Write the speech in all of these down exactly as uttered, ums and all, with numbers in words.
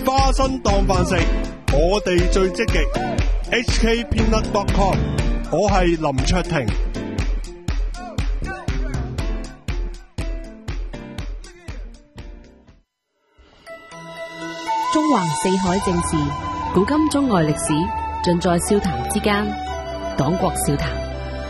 花生當飯食，我哋最積極。H K Peanut dot com， 我係林卓廷。 中橫四海正事，古今中外歷史，盡在笑談之間。黨國笑談。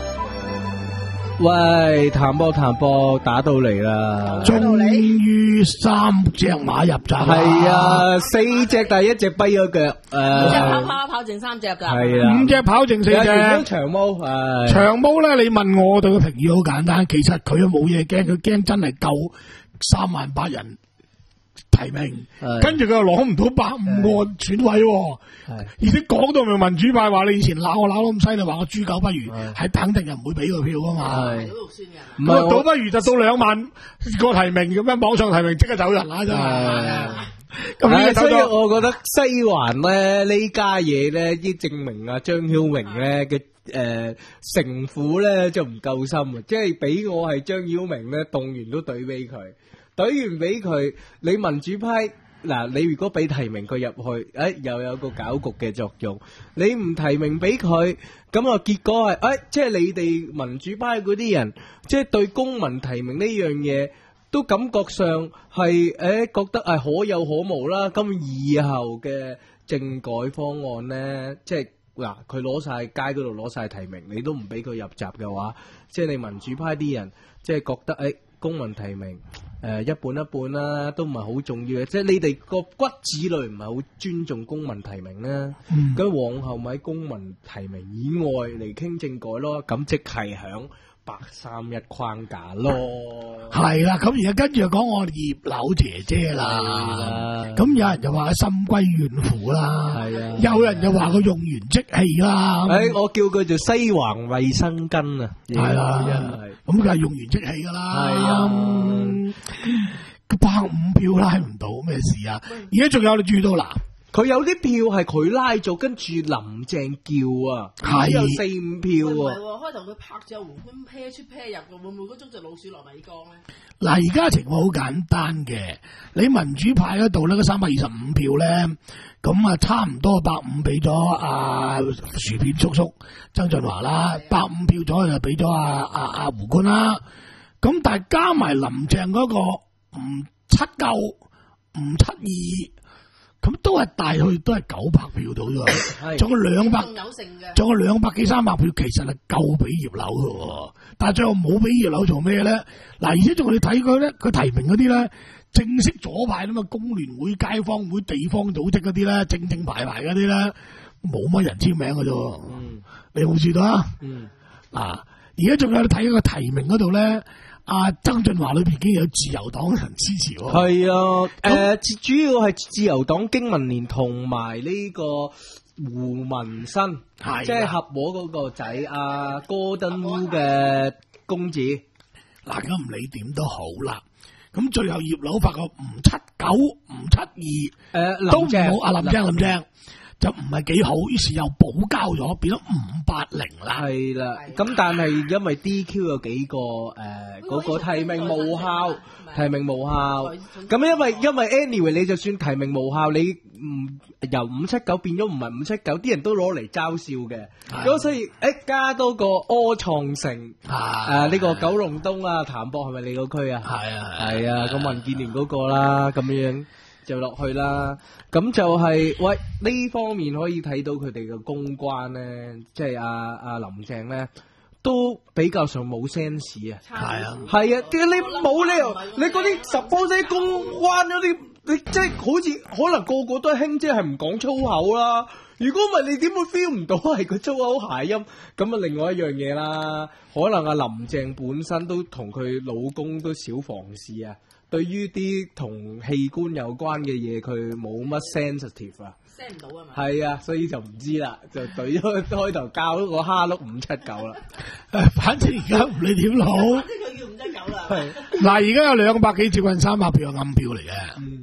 喂，譚波譚波打到嚟啦！ 終於三隻馬入閘， 係啊，四隻第一隻跛咗腳，誒， 跑跑跑剩三隻㗎， 係啊， 五隻跑剩四隻。 長毛，誒， 長毛咧，你問我對佢評語好簡單，其實佢都冇嘢驚，佢驚真係夠三萬八人提名，跟住佢又攞唔到百五個選委，而且講到明民主派話你以前鬧我鬧到咁犀利，話我豬狗不如，係肯定又唔會俾個票噶嘛。唔係倒不如就到兩萬個提名咁樣，網上提名即刻走人啦，真係。咁所以我覺得西環咧呢家嘢咧，啲證明啊張曉明咧嘅誒城府咧就唔夠深啊，即係俾我係張曉明咧動員都懟俾佢。懟完俾佢，你民主派嗱，你如果俾提名佢入去，誒、哎、又有個搞局嘅作用。你唔提名俾佢，咁啊結果係，誒、哎、即係你哋民主派嗰啲人，即係對公民提名呢樣嘢，都感覺上係誒、哎、覺得係可有可無啦。咁以後嘅政改方案呢，即係嗱，佢攞晒街嗰度攞晒提名，你都唔俾佢入閘嘅話，即係你民主派啲人，即係覺得誒。哎公民提名，誒、呃、一半一半啦、啊，都唔係好重要嘅，即係你哋個骨子裏唔係好尊重公民提名啦。咁、嗯、往後咪喺公民提名以外嚟傾政改咯，咁即係響八三一框架咯。係啦，咁而家跟住就講我葉劉姐姐啦。咁有人就話佢心歸怨婦啦，係啊，有人就話佢用完即棄啦。誒、哎，我叫佢做西環衛生巾啊，係啦，咁佢係用完即棄噶啦。係啊，百五票拉唔到咩事啊？而家仲有你注意到嗱。佢有啲票係佢拉咗，跟住林鄭叫啊，係有四五票啊。 開頭佢拍咗胡官啤出啤入嘅，會唔會嗰種隻老鼠落米缸咧？ 嗱，而家情況好簡單嘅，你民主派嗰度咧，嗰三百二十五票咧，咁啊差唔多百五俾咗阿薯片叔叔曾俊華啦，百五票左右就俾咗阿阿阿胡官啦。咁但係加埋林鄭嗰個唔七夠，唔七二。咁都係大去都係九百票到啫，仲有兩百，仲有兩百幾三百票，其實係夠俾葉劉嘅，但係最後冇俾葉劉做咩咧？嗱，而且仲你睇佢咧，佢提名嗰啲咧，正式左派咁嘛，工聯會、街坊會、地方組織嗰啲咧，正正牌牌嗰啲咧，冇乜人簽名嘅啫。嗯，你有冇注意到啊？嗯，嗱，而家仲有你睇個提名嗰度咧。阿、啊、曾俊華裏邊已經有自由黨人支持喎，係啊，誒、呃，主要係自由黨經民聯同埋呢個胡文新，係即係合和嗰個仔阿戈登烏嘅公子。嗱，咁唔理點都好啦，咁最後葉劉發覺唔七九唔七二，誒、呃，都唔好阿林鄭林鄭。就唔係幾好，於是又補交咗，變咗五八零啦。係啦，咁但係因為 D Q 有幾個誒，嗰、呃那個提名無效，提名無效。咁因為因為 anyway 你就算提名無效，你唔由五七九變咗唔係五七九，啲人都攞嚟嘲笑嘅。咁所以誒加多個柯創盛，誒呢、呃這個九龍東啊，譚博係咪你個區啊？係啊係啊，咁民建聯嗰個啦，咁樣。就落去啦，咁就係、是、喂呢方面可以睇到佢哋嘅公關咧，即係阿阿林鄭咧都比較上冇 sense 啊，係啊，係啊，點解你冇理由你嗰啲 suppose 公關嗰啲，你即係好似可能個個都係興，即係唔講粗口啦。如果唔係，你點會 feel 唔到係佢粗口諧音？咁啊，另外一樣嘢啦，可能阿林鄭本身都同佢老公都少房事啊。對於啲同器官有關嘅嘢，佢冇乜 sensitive 啊 ，send 唔到啊嘛。係啊，所以就唔知啦，就對咗開頭教咗個蝦碌五七九啦。誒，反正而家唔理點好，反正佢叫五七九啦。係嗱，而家有兩百幾接近三百票嘅暗票嚟嘅。嗯，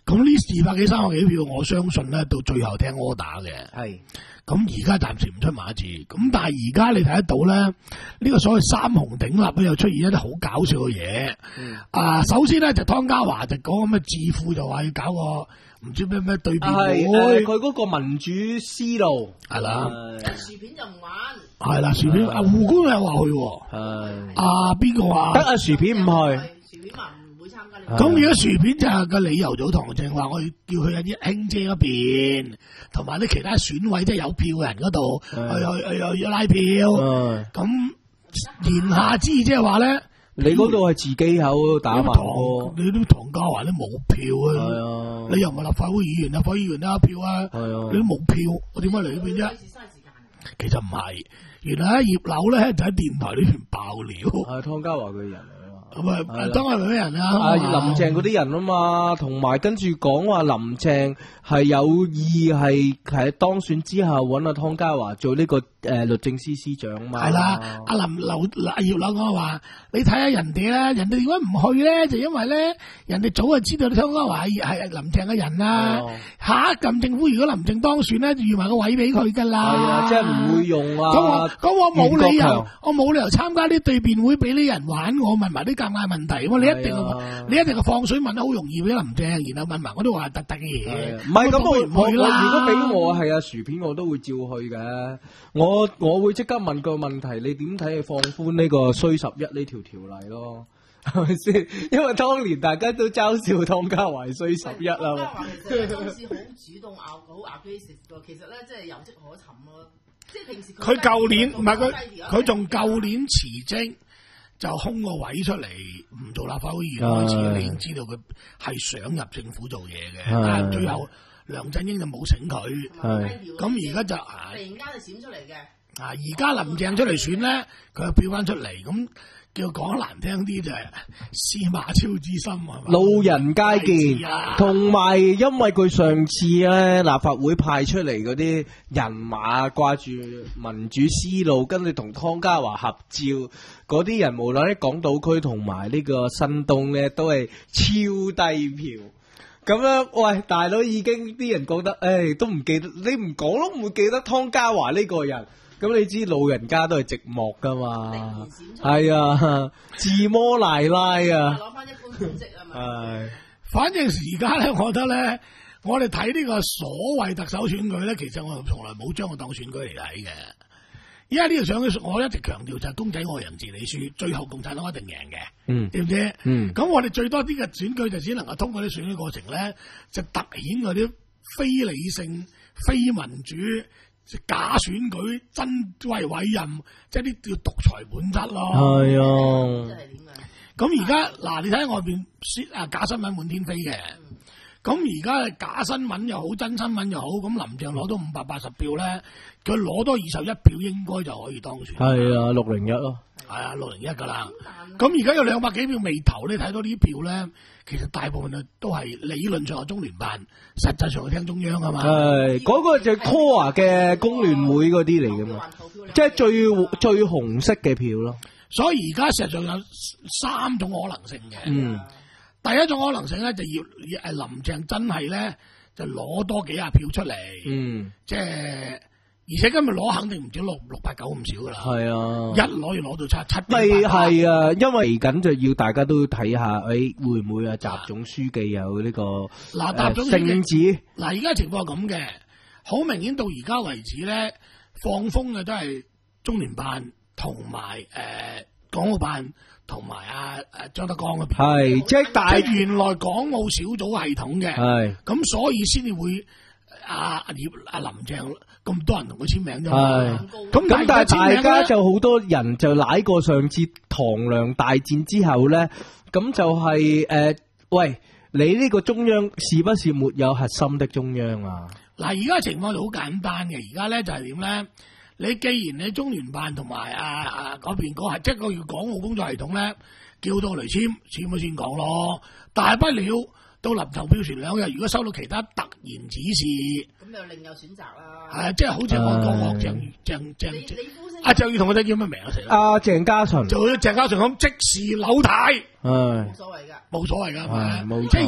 咁呢二百幾三百幾票，我相信咧到最後聽 order 嘅。 係。 咁而家暫時唔出馬字，咁但係而家你睇得到咧，呢、這個所謂三雄鼎立咧，又出現一啲好搞笑嘅嘢。嗯、啊，首先咧就湯家驊就講咁嘅智庫就話要搞個唔知咩咩對辯會， 佢嗰個民主思路係啦。 薯片就唔玩。 係啦，薯片阿胡官又話去， 係啊邊個話得啊薯片唔去？ 薯片話唔會參加呢。 咁而家薯片就係個理由就唐正話，我要叫佢阿啲兄姐嗰邊，同埋啲其他選委即係有票嘅人嗰度去去去去拉票。咁言下之意即係話咧， 你嗰度係自己口打埋喎， 你都唐家驊都冇票啊，你又唔係立法會議員，立法會議員都有票啊，你都冇票，我點解嚟呢邊啫？其實唔係，原來葉劉咧就喺電台呢邊爆料， 係湯家驊嘅人嚟啊， 咁啊，當係咩人啊？ 啊林鄭嗰啲人啊嘛，同埋跟住講話林鄭係有意係喺當選之後揾阿湯家驊做呢個誒律政司司長嘛。 係啦，阿林劉阿葉劉講話，你睇下人哋啦，人哋點解唔去咧？就因為咧，人哋早就知道湯家驊係係林鄭嘅人啦。下一任政府如果林鄭當選咧，就預埋個位俾佢噶啦。係啊， 即係唔會用啊。 咁我咁我冇理由，我冇理由參加啲對辯會俾啲人玩我，問埋啲尷尬問題。你一定你一定係放水問得好容易俾林鄭，然後問埋我都話特特嘅嘢。唔係咁我唔去啦。 如果俾我係阿薯片，我都會照去嘅。我我會即刻問個問題，你點睇你放寬呢個衰十一呢條條例咯？係咪先？因為當年大家都嘲笑湯家驊衰十一啊嘛。 湯家驊其實當時好主動拗好拗機食㗎，其實咧即係有跡可尋咯。即係平時佢舊年唔係佢佢仲舊年辭職。就空個位出嚟，唔做立法會議員開始，你已經知道佢係想入政府做嘢嘅。但係最後梁振英就冇醒佢，咁而家就突然間就閃出嚟嘅。 啊，而家林鄭出嚟選咧，佢又飆翻出嚟，咁叫講得難聽啲就係司馬昭之心係嘛？ 路人皆見，同埋因為佢上次咧立法會派出嚟嗰啲人馬掛住民主思路，跟住同湯家驊合照。嗰啲人無論喺港島區同埋呢個新東咧，都係超低票。咁樣，喂，大佬已經啲人覺得，誒，都唔記得，你唔講都唔會記得湯家驊呢個人。咁你知老人家都係寂寞噶嘛？係啊，自摸奶奶啊！ 攞翻一般成績啊嘛。係， 反正而家咧，我覺得咧，我哋睇呢個所謂特首選舉咧，其實我從來冇將佢當選舉嚟睇嘅。而家呢個上嘅，我一直強調就係公仔愛人治理輸，最後共產黨一定贏嘅，嗯，對唔對？嗯，咁我哋最多啲嘅選舉就只能夠通過啲選舉過程咧，就凸顯嗰啲非理性、非民主、假選舉、真為委任，即係啲叫獨裁本質咯。係啊，咁而家嗱，你睇下外邊啊假新聞滿天飛嘅。咁而家假新聞又好，真新聞又好，咁林鄭攞到五百八十票咧，佢攞多二十一票應該就可以當選。係啊，六零一咯。係啊，六零一噶啦。咁而家有兩百幾票未投，你睇到呢啲票咧，其實大部分啊都係理論上係中聯辦，實際上係聽中央啊嘛。係，嗰、那個就係 core 嘅工聯會嗰啲嚟噶嘛，即係最最紅色嘅票咯。所以而家實際上有三種可能性嘅。嗯。第一種可能性咧，就要誒林鄭真係咧就攞多幾廿票出嚟，嗯，即係而且今日攞肯定唔止六六八九咁少噶啦，係啊，一攞要攞到七七八八，係啊，因為嚟緊就要大家都睇下，誒、哎、會唔會啊習總書記有呢、這個嗱習總聖旨嗱，而家情況係咁嘅，好明顯到而家為止咧放風嘅都係中聯辦同埋誒港澳辦。同埋啊誒張德江嗰邊係即係大，即係原來港澳小組系統嘅，係咁所以先至會阿阿葉阿林鄭咁多人同佢簽名啫嘛。咁咁但係大家就好多人就舐過上次唐梁大戰之後咧，咁就係、是、誒、呃、喂，你呢個中央是不是沒有核心的中央啊？嗱，而家情況就好簡單嘅，而家咧就係點咧？你既然你中聯辦同埋啊啊嗰邊嗰係即係個叫港澳工作系統咧，叫到嚟簽簽咗先講咯。大不了到臨投票前兩日，如果收到其他突然指示，咁就另有選擇啦。係啊，即係好似我個學鄭鄭鄭阿鄭裕彤嗰隻叫咩名啊？成阿鄭家純就好似鄭家純咁即時扭軚，冇所謂㗎，冇所謂㗎，係冇即係。我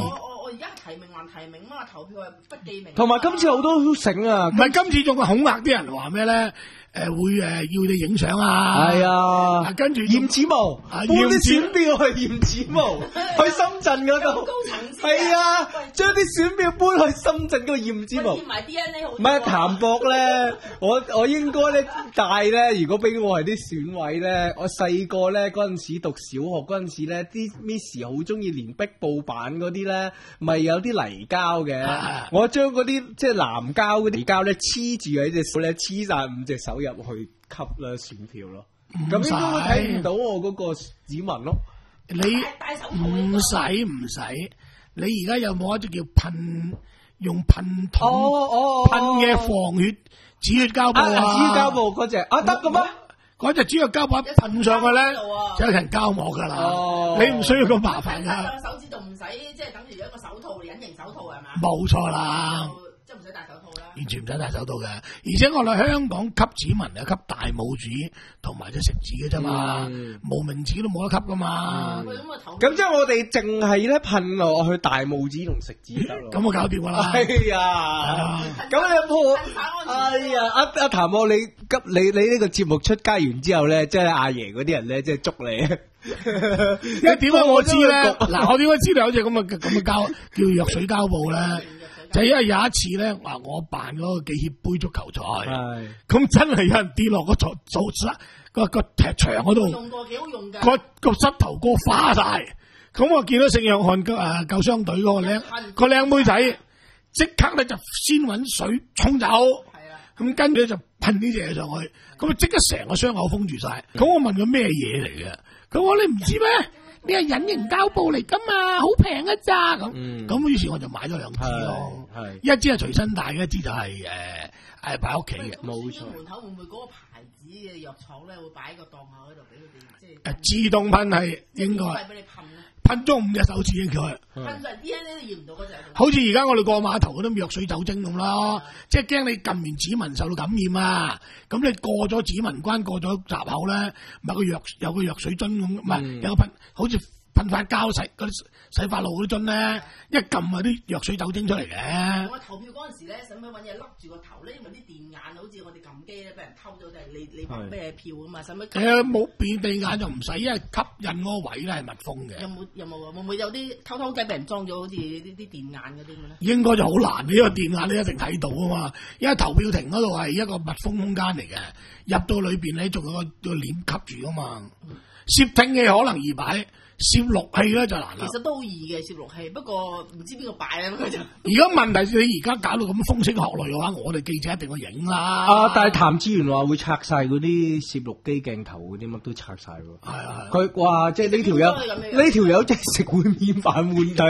而家提名還提名嘛，投票係不記名。 同埋今次好多都醒啊， 唔係今次仲係恐嚇啲人話咩咧？誒會誒要你影相啊！ 係啊， 跟住驗指模，搬啲選票去驗指模，去深圳嗰度。 高層次係啊，將啲選票搬去深圳嗰度驗指模。 驗埋 D N A 好。 唔係譚博咧，我我應該咧帶咧，如果俾我係啲選委咧，我細個咧嗰陣時讀小學嗰陣時咧，啲 Miss 好中意連壁布板嗰啲咧，咪有啲泥膠嘅， 啊、 我將嗰啲即係藍膠嗰啲膠咧黐住喺隻手咧，黐晒五隻手入去吸啦選票咯，咁應該睇唔到我嗰個指紋咯。 你唔使唔使，你而家有冇一隻叫噴用噴筒噴嘅防血止血膠布啊？ 止血膠布嗰隻啊得嘅咩？ 嗰隻止血膠布一噴上去咧，就有層膠膜噶啦。 哦、 你唔需要咁麻煩噶。 手指仲唔使，即係等於一個手套，隱形手套係嘛？ 冇錯啦。 即係唔使戴手套啦。 完全唔使戴手套嘅，而且我哋香港吸指紋係吸大拇指同埋隻食指嘅啫嘛， 嗯、 無名指都冇得吸噶嘛。 咁、嗯、即係我哋淨係咧噴落去大拇指同食指得咯。 咁我搞掂噶啦。 哎呀，咁你破，哎呀，阿阿譚博，你急你你呢個節目出街完之後咧，即係阿爺嗰啲人咧，即係捉你。 因為點解我知咧？嗱，我點解知道有隻咁嘅咁嘅膠叫藥水膠布咧？就因為有一次咧，話我辦嗰個記協杯足球賽，咁真係有人跌落個座座個個踢場嗰度， 用過幾好用㗎， 個個膝頭哥花晒。咁我見到聖約翰誒救傷隊嗰個靚個靚妹仔，即刻咧就先揾水沖走，咁跟住就噴呢隻嘢上去，咁啊即刻成個傷口封住晒。咁我問佢咩嘢嚟嘅？佢話你唔知咩？呢係隱形膠布嚟噶嘛，好平啊咋咁。咁於是我就買咗兩支咯，一支係隨身帶嘅，一支就係誒誒擺屋企嘅。 冇錯。門口會唔會嗰個牌子嘅藥廠咧會擺個檔口喺度俾佢哋即係？ 誒自動噴係應該。係俾你噴咧。噴咗五隻手指應該。噴上 D N A 都驗唔到嗰隻。好似而家我哋過碼頭嗰啲藥水酒精咁咯，即係驚你撳完指紋受到感染啊！咁你過咗指紋關，過咗閘口咧，咪個藥有個藥水樽咁，唔係有個噴，好似噴發膠洗嗰啲洗髮露嗰啲樽咧，一撳啊啲藥水酒精出嚟嘅。我投票嗰陣時咧，使唔使揾嘢笠住個頭咧？因為啲電眼好似我哋撳機咧，俾人偷咗，就係你你憑咩票啊嘛？使唔使？誒冇變電眼就唔使，因為吸引嗰個位咧係密封嘅。有冇有冇啊？會唔會有啲偷偷雞俾人裝咗好似呢啲電眼嗰啲咁咧？應該就好難，呢個電眼你一定睇到啊嘛，因為投票亭嗰度係一個密封空間嚟嘅，入到裏邊咧仲有個個簾吸住啊嘛。攝聽器可能易擺。攝錄器咧就難啦，其實都好易嘅攝錄器，不過唔知邊個擺啊。而家問題你而家搞到咁風聲鶴唳嘅話，我哋記者一定去影啦。啊！但係譚志源話會拆晒嗰啲攝錄機鏡頭嗰啲乜都拆晒喎。係啊係。佢話即係呢條友呢條友即係食碗麵飯換底。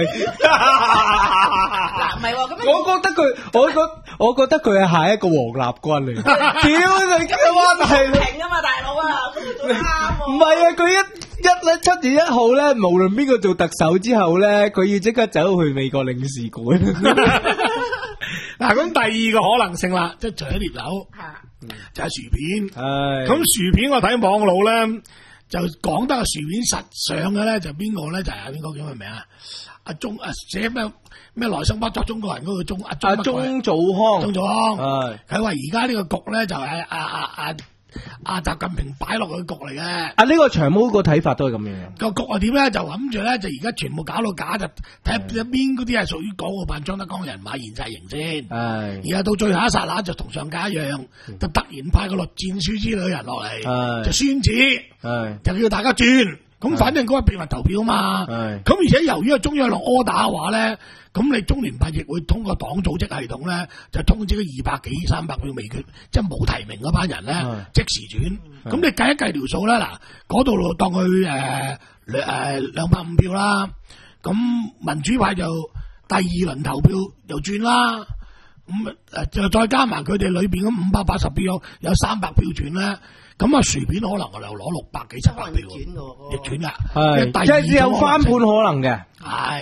嗱唔係喎，咁我覺得佢，我覺我覺得佢係下一個黃立軍嚟。屌你今日話係平啊嘛大佬啊，咁你做得啱喎。唔係啊，佢一。一咧七月一號咧，無論邊個做特首之後咧，佢要即刻走去美國領事館。嗱，咁第二個可能性啦，即係除咗獵樓，就係薯片。係咁薯片，我睇網路咧就講得個薯片實上嘅咧，就邊個咧就係邊個叫咩名啊？阿鐘啊，寫咩咩來生不作中國人嗰個鐘阿阿鐘祖康，鐘祖康。係佢話而家呢個局咧就係阿阿阿。阿習近平擺落去局嚟嘅，啊呢、這個長毛個睇法都係咁樣。個局係點咧？就諗住咧，就而家全部搞到假，就睇下邊嗰啲係屬於港澳辦張德江人馬現晒形先。係，然後到最後一剎那就同上屆一樣，就突然派個栗戰書之類嘅人落嚟，就宣旨，就叫大家轉。咁反正嗰個秘密投票嘛。係，咁而且由於係中央落柯打嘅話咧。咁你中聯辦亦會通過黨組織系統咧，就通知嗰二百幾三百票未決，即係冇提名嗰班人咧，嗯、即時轉。咁、嗯、你計一計條數咧，嗱，嗰度當佢誒誒兩百五票啦。咁民主派就第二輪投票又轉啦。咁誒就再加埋佢哋裏邊嗰五百八十票有三百票轉咧。咁啊薯片可能我哋又攞六百幾七百票，逆轉㗎，係即係有翻盤可能嘅，係。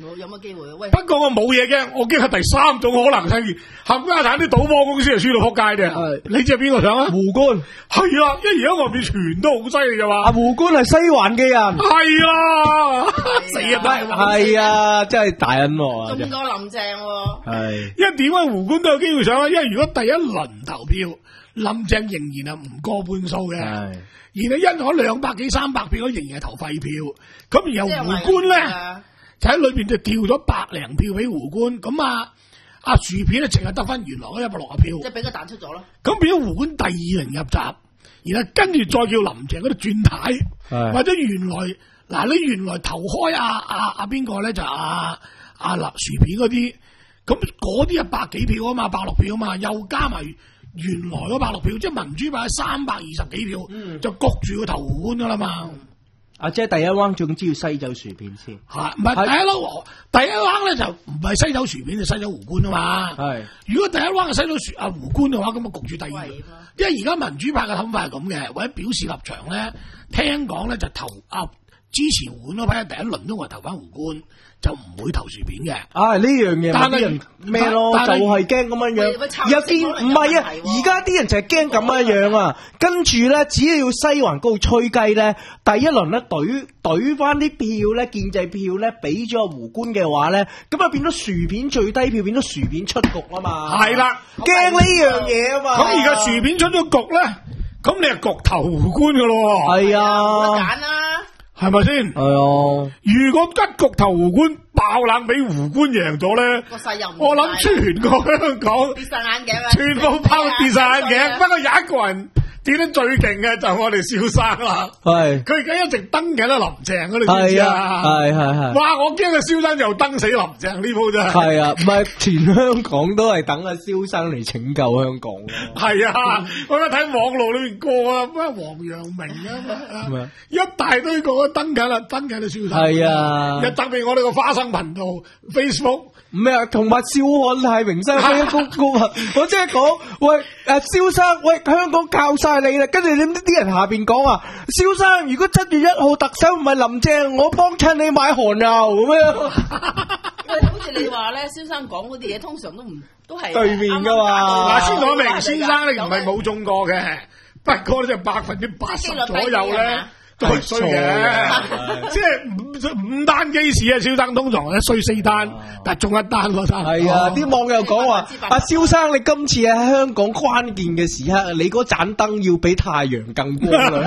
有有乜機會？喂， 不過我冇嘢嘅，我驚係第三種可能性，冚家產啲賭波公司係輸到撲街嘅。 係你知係邊個想啊？ 胡官係啊，因為而家外面全都好犀利嘅嘛。 啊，胡官係西環嘅人， 係啊，死啊真係係啊，真係大恩喎。 中過林鄭喎。 係， 因為點解胡官都有機會上咧？因為如果第一輪投票，林鄭仍然係唔過半數嘅， 係而你因我兩百幾三百票，仍然係投廢票。咁然後胡官咧就喺裏邊就掉咗百零票俾胡官，咁啊阿薯片咧淨係得翻原來嗰一百六十票， 即係俾佢彈出咗咯。 咁變咗胡官第二輪入閘，然後跟住再叫林鄭嗰度轉軚， 係或者原來嗱你原來投開阿阿阿邊個咧就阿阿嗱薯片嗰啲，咁嗰啲係百幾票啊嘛，百六票啊嘛，又加埋原來嗰百六票，即係民主派三百二十幾票， 嗯就焗住個投胡官噶啦嘛。 啊，即係第一 round 總之要西走薯片先， 吓，唔係第一撈，第一 round 咧就唔係西走薯片，就西走胡官啊嘛。 係如果第一 round 係西走薯啊胡官嘅話，咁啊焗住第二輪， 喂因為而家民主派嘅諗法係咁嘅，或者表示立場咧，聽講咧就投啊支持胡官嗰批，第一輪都係投翻胡官，就唔會投薯片嘅。 啊呢樣嘢， 但係啲人咩咯，就但係係驚咁樣喂喂樣。有見唔係啊，而家啲人就係驚咁樣樣啊。跟住咧，只要西環嗰度吹雞咧，第一輪咧懟懟翻啲票咧，建制票咧，俾咗胡官嘅話咧，咁啊變咗薯片最低票，變咗薯片出局啊嘛。 係啦， 驚呢樣嘢啊嘛。 咁而家薯片出咗局咧，咁你係局投胡官噶咯， 係冇得啊， 揀啦。 係咪先？ 係啊。 如果一局投胡官，爆冷俾胡官贏咗咧， 個勢又唔我諗全個香港跌晒眼鏡啊！ 全部拋跌晒眼鏡，不過有一個人跌得最勁嘅就係我哋蕭生啦。 係佢而家一直登緊阿林鄭嗰度，知唔知係啊， 啊？ 係係係。 哇！我驚阿蕭生又登死林鄭呢鋪真係。 係啊，唔係全香港都係等阿蕭生嚟拯救香港嘅。 係啊，我而家睇網路裏面個啊，咩黃陽明啊，一大堆個都登緊啦，登緊阿蕭生。 係啊， 又特別我哋個花生頻道 Facebook。 咩啊？同埋笑看太平山飛高高啊！我即係講，喂誒，蕭生，喂香港靠晒你啦！跟住你啲人下邊講啊，蕭生，如果七月一號特首唔係林鄭，我幫襯你買韓油咁樣。 喂，好似你話咧，蕭生講嗰啲嘢，通常都唔都係對面㗎嘛嗱，先講明，蕭生你唔係冇中過嘅，不過咧就百分之八十左右咧。都係衰嘅，即係五五單機事啊！蕭生通常咧衰四單，但係中一單嗰單。 係啊，啲網友講話：阿蕭生，你今次喺香港關鍵嘅時刻，你嗰盞燈要比太陽更光亮。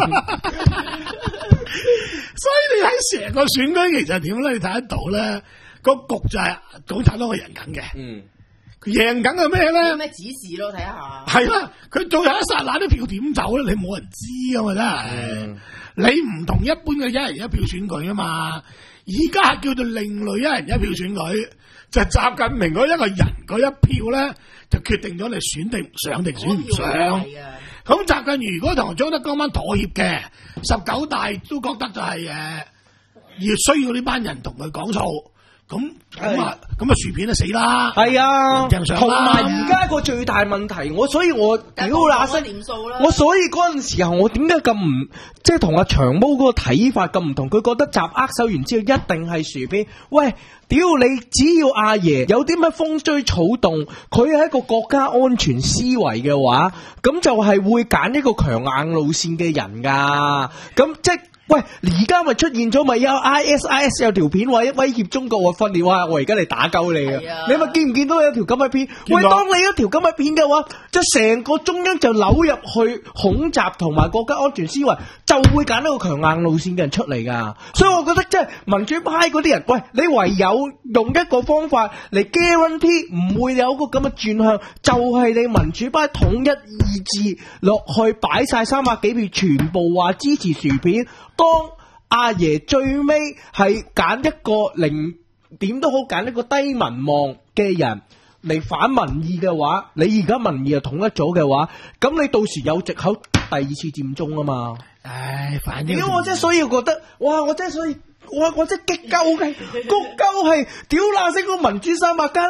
所以你喺成個選舉其實點咧？你睇得到咧，個局就係總產黨係贏緊嘅。嗯，佢贏緊係咩咧？ 有咩指示咯？睇下。 係啦，佢做有一剎那啲票點走咧？你冇人知噶嘛，真係。嗯你唔同一般嘅一人一票選舉啊嘛，而家係叫做另類一人一票選舉，就係習近平嗰一個人嗰一票咧，就決定咗你選定上定選唔上。咁習近平如果同張德江班妥協嘅，十九大都覺得就係、是、誒，要需要呢班人同佢講數。咁咁啊，咁啊薯片就死啦！ 係啊，同埋而家個最大問題，我所以我屌那些，我所以嗰陣時候我點解咁唔即係同阿長毛嗰個睇法咁唔同？佢覺得集握手完之後一定係薯片。喂，屌你！只要阿爺有啲乜風吹草動，佢係一個國家安全思維嘅話，咁就係會揀一個強硬路線嘅人噶。咁即係。喂，而家咪出現咗咪有 I S I S 有條片話威脅中國話訓練話我而家嚟打鳩你啊！你咪見唔見到有條咁嘅片？喂，當你有條咁嘅片嘅話，即係成個中央就扭入去恐襲同埋國家安全思維，就會揀一個強硬路線嘅人出嚟噶。所以我覺得即係民主派嗰啲人，喂，你唯有用一個方法嚟 guarantee 唔會有個咁嘅轉向，就係、是、你民主派統一意志落去擺晒三百幾票，全部話支持薯片。當阿爺最尾係揀一個零點都好，揀一個低民望嘅人嚟反民意嘅話，你而家民意又統一咗嘅話，咁你到時有藉口第二次佔中啊嘛。 唉，反正屌我真係所以覺得，哇！我真係所以，我我真係激鳩嘅，激鳩係屌那聲個民主三百家都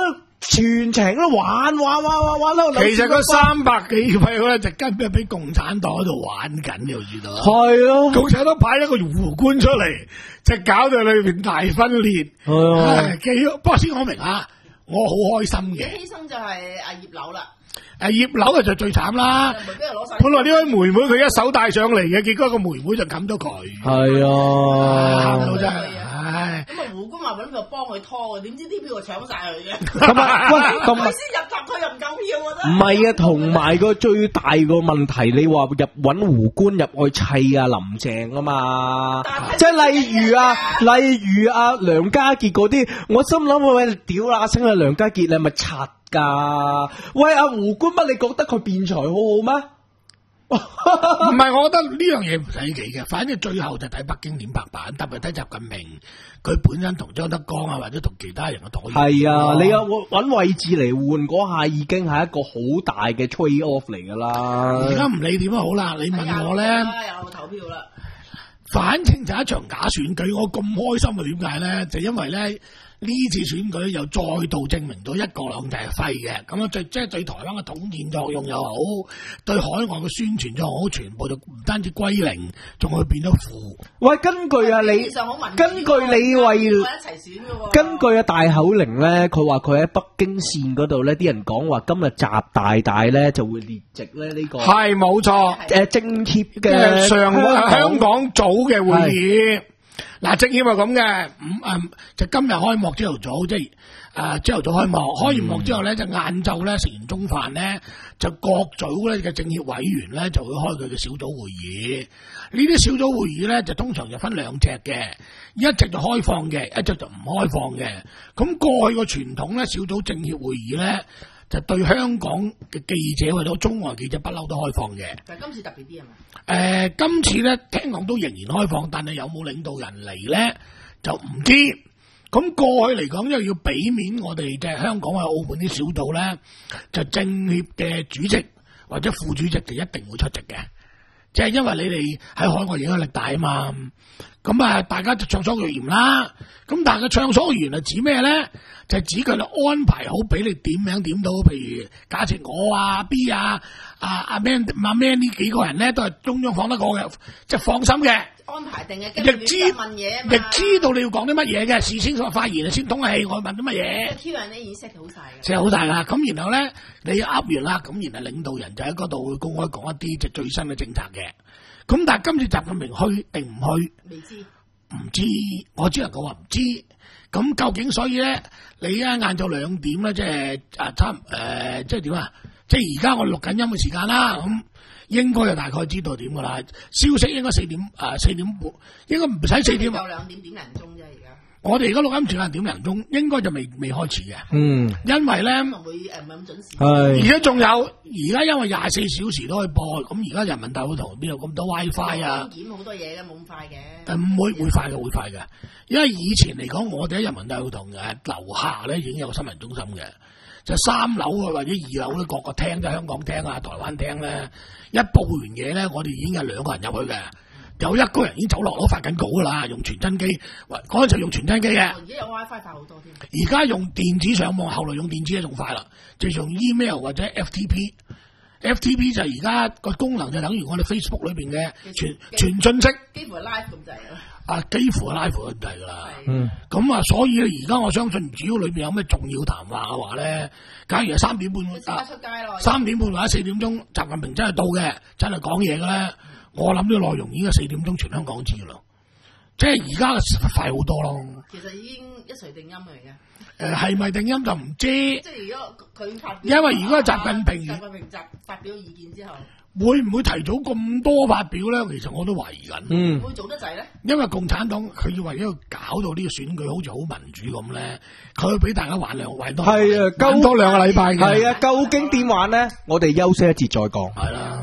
全程都玩玩玩玩玩到。 其實嗰三百幾票咧，就根本俾共產黨喺度玩緊，你知道？ 係咯， 共產黨派一個胡官出嚟，就搞到裏邊大分裂。 係啊， 幾不過先講明啊，我好開心嘅。 犧牲就係阿葉劉啦。 誒葉劉啊就最慘啦，本來呢位妹妹佢一手帶上嚟嘅，結果個妹妹就冚咗佢。 係啊， 喊到真係，唉！ 咁啊胡官話揾佢幫佢拖嘅，點知啲票就搶晒佢嘅。 咁啊，喂，同埋佢先入閘，佢又唔夠票啊！真唔係啊，同埋個最大個問題，你話入揾胡官入去砌啊林鄭啊嘛，即係例如啊，例如啊梁家傑嗰啲，我心諗喂，屌啦，聲啊梁家傑你係咪柒㗎？喂阿胡官乜？你覺得佢辯才好好咩？ 唔係，我覺得呢樣嘢唔使記嘅，反正最後就睇北京點拍板，特別睇習近平佢本身同張德江啊，或者同其他人嘅妥協。 係啊，你有揾位置嚟換嗰下，已經係一個好大嘅 trade off 嚟㗎啦。 而家唔理點都好啦，你問我咧， 有投票啦。 反正就一場假選舉，我咁開心嘅點解咧？就因為咧呢次選舉又再度證明到一國兩制係廢嘅，咁啊對即係對台灣嘅統戰作用又好，對海外嘅宣傳作用好，全部就唔單止歸零，仲會變咗負。喂，根據啊你，根據你為，根據啊大口玲咧，佢話佢喺北京線嗰度咧，啲人講話今日習大大咧就會列席咧呢個係冇錯，誒政協嘅上香港組嘅會議。嗱，政協係咁嘅，咁誒就今日開幕朝頭早，即係誒朝頭早開幕，開完幕之後咧，就晏晝咧食完中飯咧，就各組咧嘅政協委員咧就會開佢嘅小組會議。呢啲小組會議咧就通常就分兩隻嘅，一隻就開放嘅，一隻就唔開放嘅。咁過去個傳統咧，小組政協會議咧就對香港嘅記者或者中外記者不嬲都開放嘅。 但係今次特別啲係嘛？ 誒、呃，今次咧聽講都仍然開放，但係有冇領導人嚟咧就唔知。咁過去嚟講，因為要俾面我哋嘅香港或者澳門啲小組咧，就政協嘅主席或者副主席就一定會出席嘅，即係因為你哋喺海外影響力大啊嘛。咁啊，大家就暢所欲言啦。咁但係佢暢所欲言係指咩咧？就係指佢哋安排好俾你點名點到，譬如假設我啊 B 啊啊阿 Man 阿 Man 呢幾個人咧都係中央放得過嘅，即係放心嘅。安排定嘅，亦知問嘢啊嘛，亦知道你要講啲乜嘢嘅，事先所發言先通氣，我問啲乜嘢。Q 人咧已經 set 好晒嘅，set好晒啦。咁然後咧，你噏完啦，咁然後領導人就喺嗰度會公開講一啲即係最新嘅政策嘅。咁但係今次習近平去定唔去？未知，唔知，我只能夠話唔知。咁究竟所以咧，你而家晏晝兩點咧，即係啊差誒、呃，即係點啊？即係而家我錄緊音嘅時間啦，咁應該就大概知道點噶啦。消息應該四點啊，四點半，應該唔使四點。有兩點點零鐘啫，而家。我哋而家錄音時間點零鐘，應該就未未開始嘅。嗯，因為咧，唔會誒唔係咁準時。係。而家仲有，而家因為廿四小時都可以播，咁而家人民大會堂邊度咁多 WiFi 啊？檢好多嘢嘅，冇咁快嘅。誒唔會會快嘅，會快嘅。因為以前嚟講，我哋喺人民大會堂嘅樓下咧已經有個新聞中心嘅，就三樓啊或者二樓咧各個廳，即係香港廳啊、台灣廳咧，一報完嘢咧，我哋已經有兩個人入去嘅。有一個人已經走落樓發緊稿噶啦，用傳真機，嗰陣時用傳真機嘅。而家有 WiFi 快好多添。而家用電子上網，後來用電子咧仲快啦，就用 email 或者 F T P。F T P 就而家個功能就等於我哋 Facebook 裏邊嘅傳傳信息，幾乎係 live 咁滯啦。啊，幾乎係 live 咁滯噶啦。嗯。咁啊，所以而家我相信，只要裏邊有咩重要談話嘅話咧，假如係三點半啊，出街咯。三點半或者四點鐘，習近平真係到嘅，真係講嘢嘅咧。我諗呢個內容已經係四點鐘全香港知啦，即係而家嘅快好多咯。其實已經一錘定音嚟嘅。誒係咪定音就唔知。即係如果佢發表，因為如果係習近平，習近平發發表意見之後，會唔會提早咁多發表咧？其實我都懷疑緊。嗯。會做得滯咧？因為共產黨佢要為咗搞到呢個選舉好似好民主咁咧，佢會俾大家玩兩玩多。係啊，玩多兩個禮拜嘅。係啊，究竟點玩咧？我哋休息一節再講。係啦。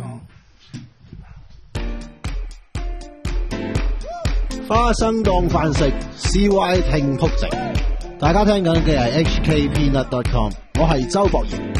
花生當飯食 ，C Y 聽曲直。大家聽緊嘅係 H K Peanut dot com， 我係周博賢。